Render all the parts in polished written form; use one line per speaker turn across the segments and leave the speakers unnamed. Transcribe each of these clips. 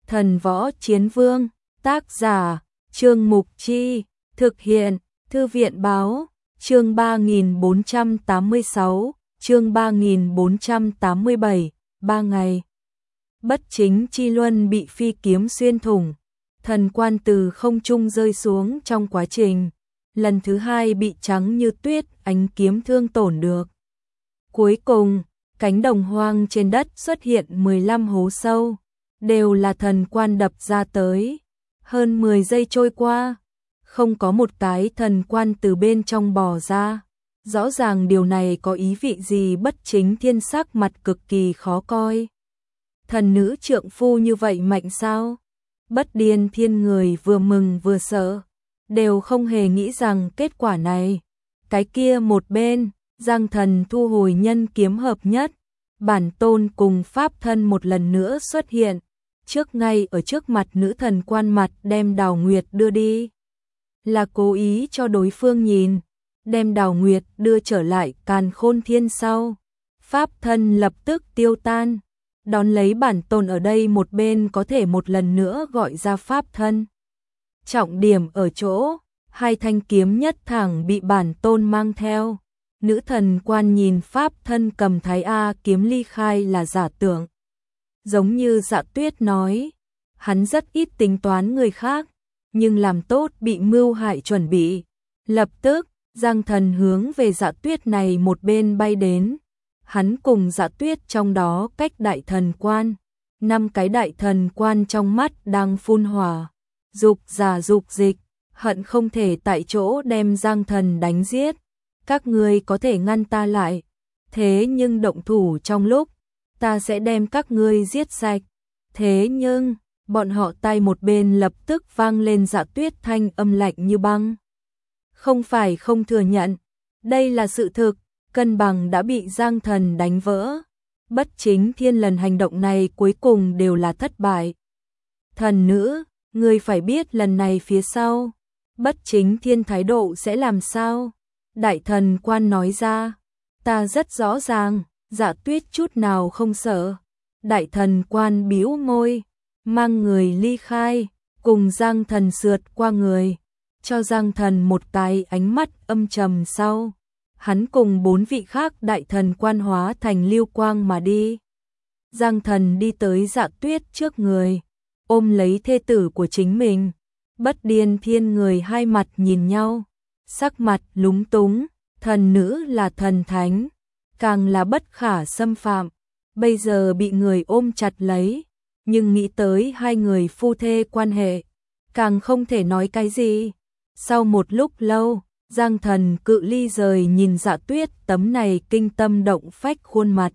Thần Võ Chiến Vương, tác giả, Trương Mục Chi, thực hiện, Thư viện Báo, chương 3486, chương 3487, 3 ngày. Bất chính chi luân bị phi kiếm xuyên thủng, thần quan từ không trung rơi xuống trong quá trình, lần thứ hai bị trắng như tuyết ánh kiếm thương tổn được. Cuối cùng, cánh đồng hoang trên đất xuất hiện 15 hố sâu, đều là thần quan đập ra tới. Hơn 10 giây trôi qua, không có một cái thần quan từ bên trong bò ra. Rõ ràng điều này có ý vị gì? Bất chính thiên sắc mặt cực kỳ khó coi. Thần nữ trượng phu như vậy mạnh sao? Bất điên thiên người vừa mừng vừa sợ, đều không hề nghĩ rằng kết quả này. Cái kia một bên, Giang Thần thu hồi nhân kiếm hợp nhất, bản tôn cùng pháp thân một lần nữa xuất hiện, trước ngay ở trước mặt nữ thần quan mặt đem Đào Nguyệt đưa đi. Là cố ý cho đối phương nhìn, đem Đào Nguyệt đưa trở lại Càn Khôn Thiên sau. Pháp thân lập tức tiêu tan, đón lấy bản tôn ở đây một bên có thể một lần nữa gọi ra pháp thân. Trọng điểm ở chỗ, hai thanh kiếm nhất thẳng bị bản tôn mang theo. Nữ thần quan nhìn pháp thân cầm thái A kiếm ly khai là giả tưởng. Giống như Dạ Tuyết nói, hắn rất ít tính toán người khác, nhưng làm tốt bị mưu hại chuẩn bị. Lập tức, Giang Thần hướng về Dạ Tuyết này một bên bay đến. Hắn cùng Dạ Tuyết trong đó cách đại thần quan. 5 cái đại thần quan trong mắt đang phun hỏa, dục giả dục dịch, hận không thể tại chỗ đem Giang Thần đánh giết. Các ngươi có thể ngăn ta lại, thế nhưng động thủ trong lúc, ta sẽ đem các ngươi giết sạch. Thế nhưng, bọn họ tay một bên lập tức vang lên Dạ Tuyết thanh âm lạnh như băng. Không phải không thừa nhận, đây là sự thực, cân bằng đã bị Giang Thần đánh vỡ. Bất chính thiên lần hành động này cuối cùng đều là thất bại. Thần nữ, ngươi phải biết lần này phía sau, bất chính thiên thái độ sẽ làm sao? Đại thần quan nói ra, ta rất rõ ràng. Dạ Tuyết chút nào không sợ. Đại thần quan bĩu môi, mang người ly khai, cùng Giang Thần sượt qua người, cho Giang Thần một cái ánh mắt âm trầm sau. Hắn cùng 4 vị khác đại thần quan hóa thành lưu quang mà đi. Giang Thần đi tới Dạ Tuyết trước người, ôm lấy thê tử của chính mình. Bất điên thiên người hai mặt nhìn nhau, sắc mặt lúng túng. Thần nữ là thần thánh, càng là bất khả xâm phạm, bây giờ bị người ôm chặt lấy, nhưng nghĩ tới hai người phu thê quan hệ, càng không thể nói cái gì. Sau một lúc lâu, Giang Thần cự ly rời nhìn Dạ Tuyết tấm này kinh tâm động phách khuôn mặt.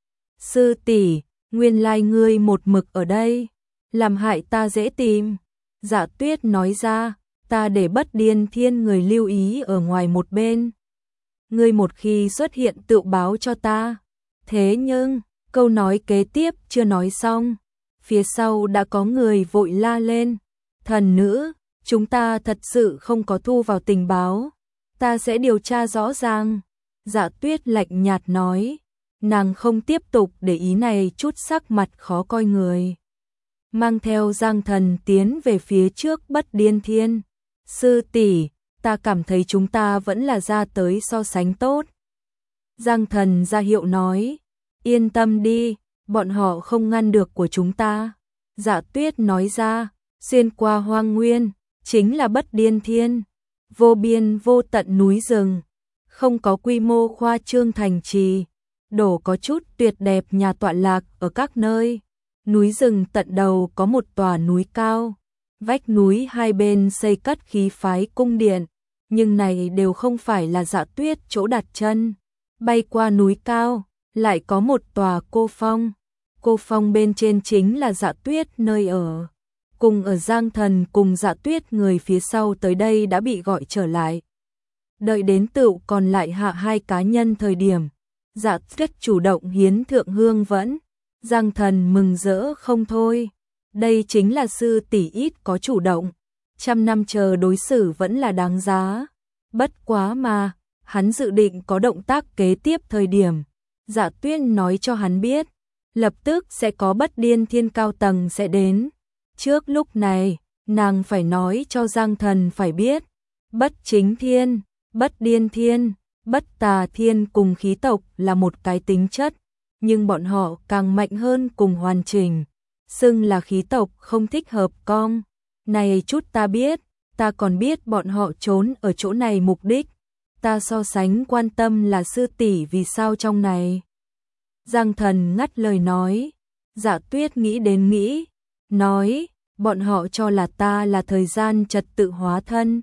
Sư tỷ, nguyên lai ngươi một mực ở đây, làm hại ta dễ tìm. Dạ Tuyết nói ra, ta để bất điên thiên người lưu ý ở ngoài một bên. Ngươi một khi xuất hiện tự báo cho ta. Thế nhưng, câu nói kế tiếp chưa nói xong, phía sau đã có người vội la lên. Thần nữ, chúng ta thật sự không có thu vào tình báo, ta sẽ điều tra rõ ràng. Dạ Tuyết lạnh nhạt nói, nàng không tiếp tục để ý này chút sắc mặt khó coi người. Mang theo Giang Thần tiến về phía trước bất điên thiên. Sư tỷ, ta cảm thấy chúng ta vẫn là ra tới so sánh tốt. Giang Thần ra hiệu nói, yên tâm đi, bọn họ không ngăn được của chúng ta. Dạ Tuyết nói ra, xuyên qua hoang nguyên, chính là bất điên thiên, vô biên vô tận núi rừng, không có quy mô khoa trương thành trì, đổ có chút tuyệt đẹp nhà tọa lạc ở các nơi. Núi rừng tận đầu có một tòa núi cao, vách núi hai bên xây cất khí phái cung điện, nhưng này đều không phải là Dạ Tuyết chỗ đặt chân. Bay qua núi cao, lại có một tòa cô phong. Cô phong bên trên chính là Dạ Tuyết nơi ở. Cùng ở Giang Thần cùng Dạ Tuyết người phía sau tới đây đã bị gọi trở lại. Đợi đến tựu còn lại hạ 2 cá nhân thời điểm, Dạ Tuyết chủ động hiến thượng hương vẫn. Giang Thần mừng rỡ không thôi. Đây chính là sư tỷ ít có chủ động. 100 năm chờ đối xử vẫn là đáng giá. Bất quá mà, hắn dự định có động tác kế tiếp thời điểm. Dạ Tuyết nói cho hắn biết, lập tức sẽ có bất điên thiên cao tầng sẽ đến. Trước lúc này, nàng phải nói cho Giang Thần phải biết, Bất Chính Thiên, Bất Điên Thiên, Bất Tà Thiên cùng khí tộc là một cái tính chất, nhưng bọn họ càng mạnh hơn cùng hoàn chỉnh. Xưng là khí tộc không thích hợp con. Này chút ta biết, ta còn biết bọn họ trốn ở chỗ này mục đích. Ta so sánh quan tâm là sư tỷ vì sao trong này. Giang Thần ngắt lời nói. Dạ Tuyết nghĩ đến nghĩ, nói, bọn họ cho là ta là thời gian trật tự hóa thân.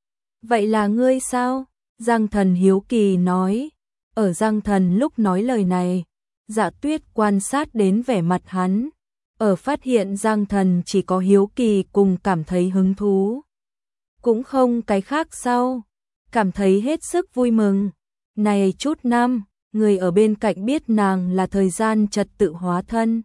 Vậy là ngươi sao? Giang Thần hiếu kỳ nói. Ở Giang Thần lúc nói lời này, Dạ Tuyết quan sát đến vẻ mặt hắn. Ở phát hiện Giang Thần chỉ có hiếu kỳ cùng cảm thấy hứng thú. Cũng không cái khác sao? Cảm thấy hết sức vui mừng. Này chút năm, người ở bên cạnh biết nàng là thời gian trật tự hóa thân.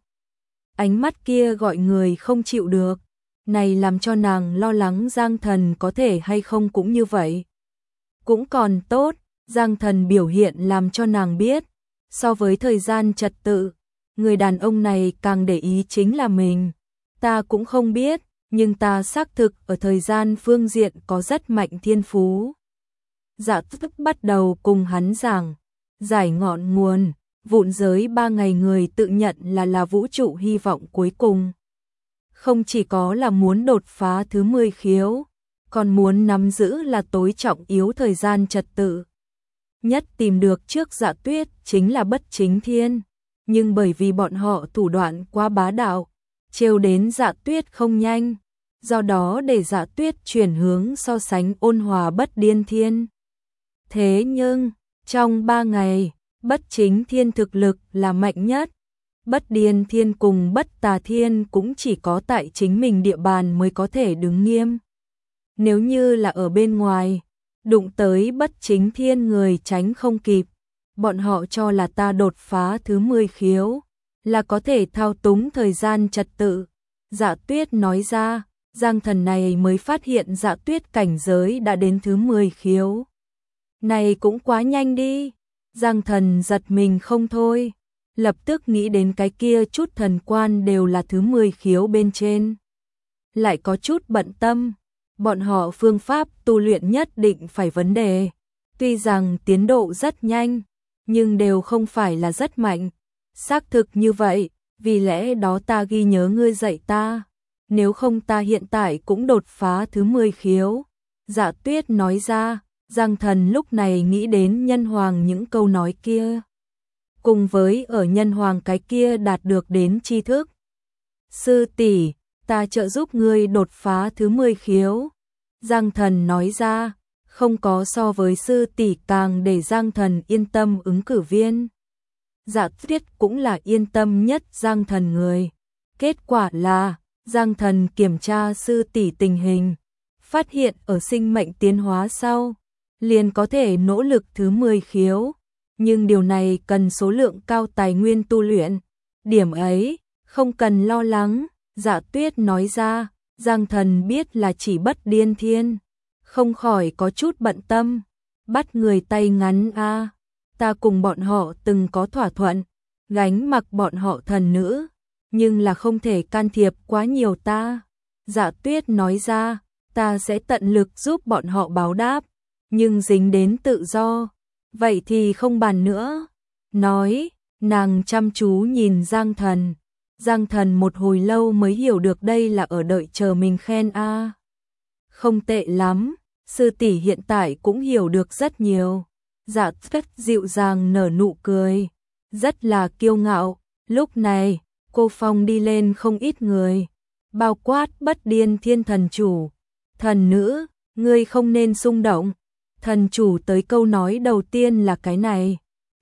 Ánh mắt kia gọi người không chịu được. Này làm cho nàng lo lắng Giang Thần có thể hay không cũng như vậy. Cũng còn tốt, Giang Thần biểu hiện làm cho nàng biết. So với thời gian trật tự, người đàn ông này càng để ý chính là mình. Ta cũng không biết, nhưng ta xác thực ở thời gian phương diện có rất mạnh thiên phú. Dạ Tuyết bắt đầu cùng hắn giảng, giải ngọn nguồn, vụn giới 3 ngày người tự nhận là vũ trụ hy vọng cuối cùng. Không chỉ có là muốn đột phá thứ 10 khiếu, còn muốn nắm giữ là tối trọng yếu thời gian trật tự. Nhất tìm được trước Dạ Tuyết chính là Bất Chính Thiên, nhưng bởi vì bọn họ thủ đoạn quá bá đạo, trêu đến Dạ Tuyết không nhanh, do đó để Dạ Tuyết chuyển hướng so sánh ôn hòa Bất Điên Thiên. Thế nhưng, trong 3 ngày, Bất Chính Thiên thực lực là mạnh nhất, Bất Điên Thiên cùng Bất Tà Thiên cũng chỉ có tại chính mình địa bàn mới có thể đứng nghiêm. Nếu như là ở bên ngoài, đụng tới Bất Chính Thiên người tránh không kịp, bọn họ cho là ta đột phá thứ 10 khiếu, là có thể thao túng thời gian trật tự. Dạ Tuyết nói ra, Giang Thần này mới phát hiện Dạ Tuyết cảnh giới đã đến thứ 10 khiếu. Này cũng quá nhanh đi. Giang Thần giật mình không thôi, lập tức nghĩ đến cái kia chút thần quan đều là thứ 10 khiếu bên trên. Lại có chút bận tâm, bọn họ phương pháp tu luyện nhất định phải vấn đề. Tuy rằng tiến độ rất nhanh, nhưng đều không phải là rất mạnh. Xác thực như vậy, vì lẽ đó ta ghi nhớ ngươi dạy ta. Nếu không ta hiện tại cũng đột phá thứ 10 khiếu. Dạ Tuyết nói ra, Giang Thần lúc này nghĩ đến Nhân Hoàng những câu nói kia. Cùng với ở Nhân Hoàng cái kia đạt được đến tri thức. Sư tỷ, ta trợ giúp ngươi đột phá thứ 10 khiếu. Giang Thần nói ra, không có so với sư tỷ càng để Giang Thần yên tâm ứng cử viên. Dạ Tuyết cũng là yên tâm nhất Giang Thần người. Kết quả là, Giang Thần kiểm tra sư tỷ tình hình, phát hiện ở sinh mệnh tiến hóa sau, liền có thể nỗ lực thứ 10 khiếu, nhưng điều này cần số lượng cao tài nguyên tu luyện. Điểm ấy, không cần lo lắng, Dạ Tuyết nói ra, Giang Thần biết là chỉ Bất Điên Thiên, không khỏi có chút bận tâm, bắt người tay ngắn a, ta cùng bọn họ từng có thỏa thuận, gánh mặc bọn họ thần nữ, nhưng là không thể can thiệp quá nhiều ta. Dạ Tuyết nói ra, ta sẽ tận lực giúp bọn họ báo đáp, nhưng dính đến tự do, vậy thì không bàn nữa. Nói, nàng chăm chú nhìn Giang Thần. Giang Thần một hồi lâu mới hiểu được đây là ở đợi chờ mình khen a. Không tệ lắm, sư tỷ hiện tại cũng hiểu được rất nhiều. Dạ Tuyết dịu dàng nở nụ cười, rất là kiêu ngạo. Lúc này, cô Phong đi lên không ít người, bao quát Bất Điên Thiên thần chủ. Thần nữ, ngươi không nên xung động. Thần chủ tới câu nói đầu tiên là cái này.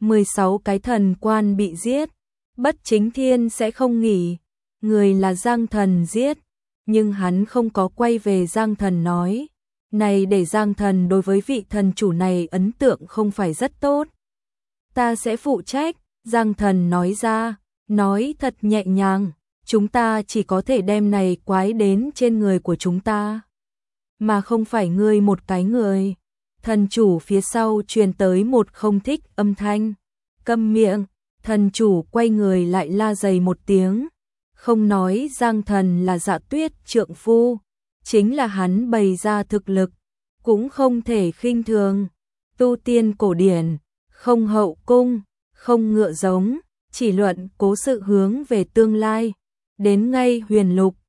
16 cái thần quan bị giết, Bất Chính Thiên sẽ không nghỉ. Người là Giang Thần giết, nhưng hắn không có quay về Giang Thần nói. Này để Giang Thần đối với vị thần chủ này ấn tượng không phải rất tốt. Ta sẽ phụ trách, Giang Thần nói ra, nói thật nhẹ nhàng. Chúng ta chỉ có thể đem này quái đến trên người của chúng ta, mà không phải ngươi một cái người. Thần chủ phía sau truyền tới một không thích âm thanh. Câm miệng, thần chủ quay người lại la dày một tiếng. Không nói Giang Thần là Dạ Tuyết trượng phu, chính là hắn bày ra thực lực, cũng không thể khinh thường. Tu tiên cổ điển, không hậu cung, không ngựa giống, chỉ luận cố sự hướng về tương lai. Đến ngay huyền lục,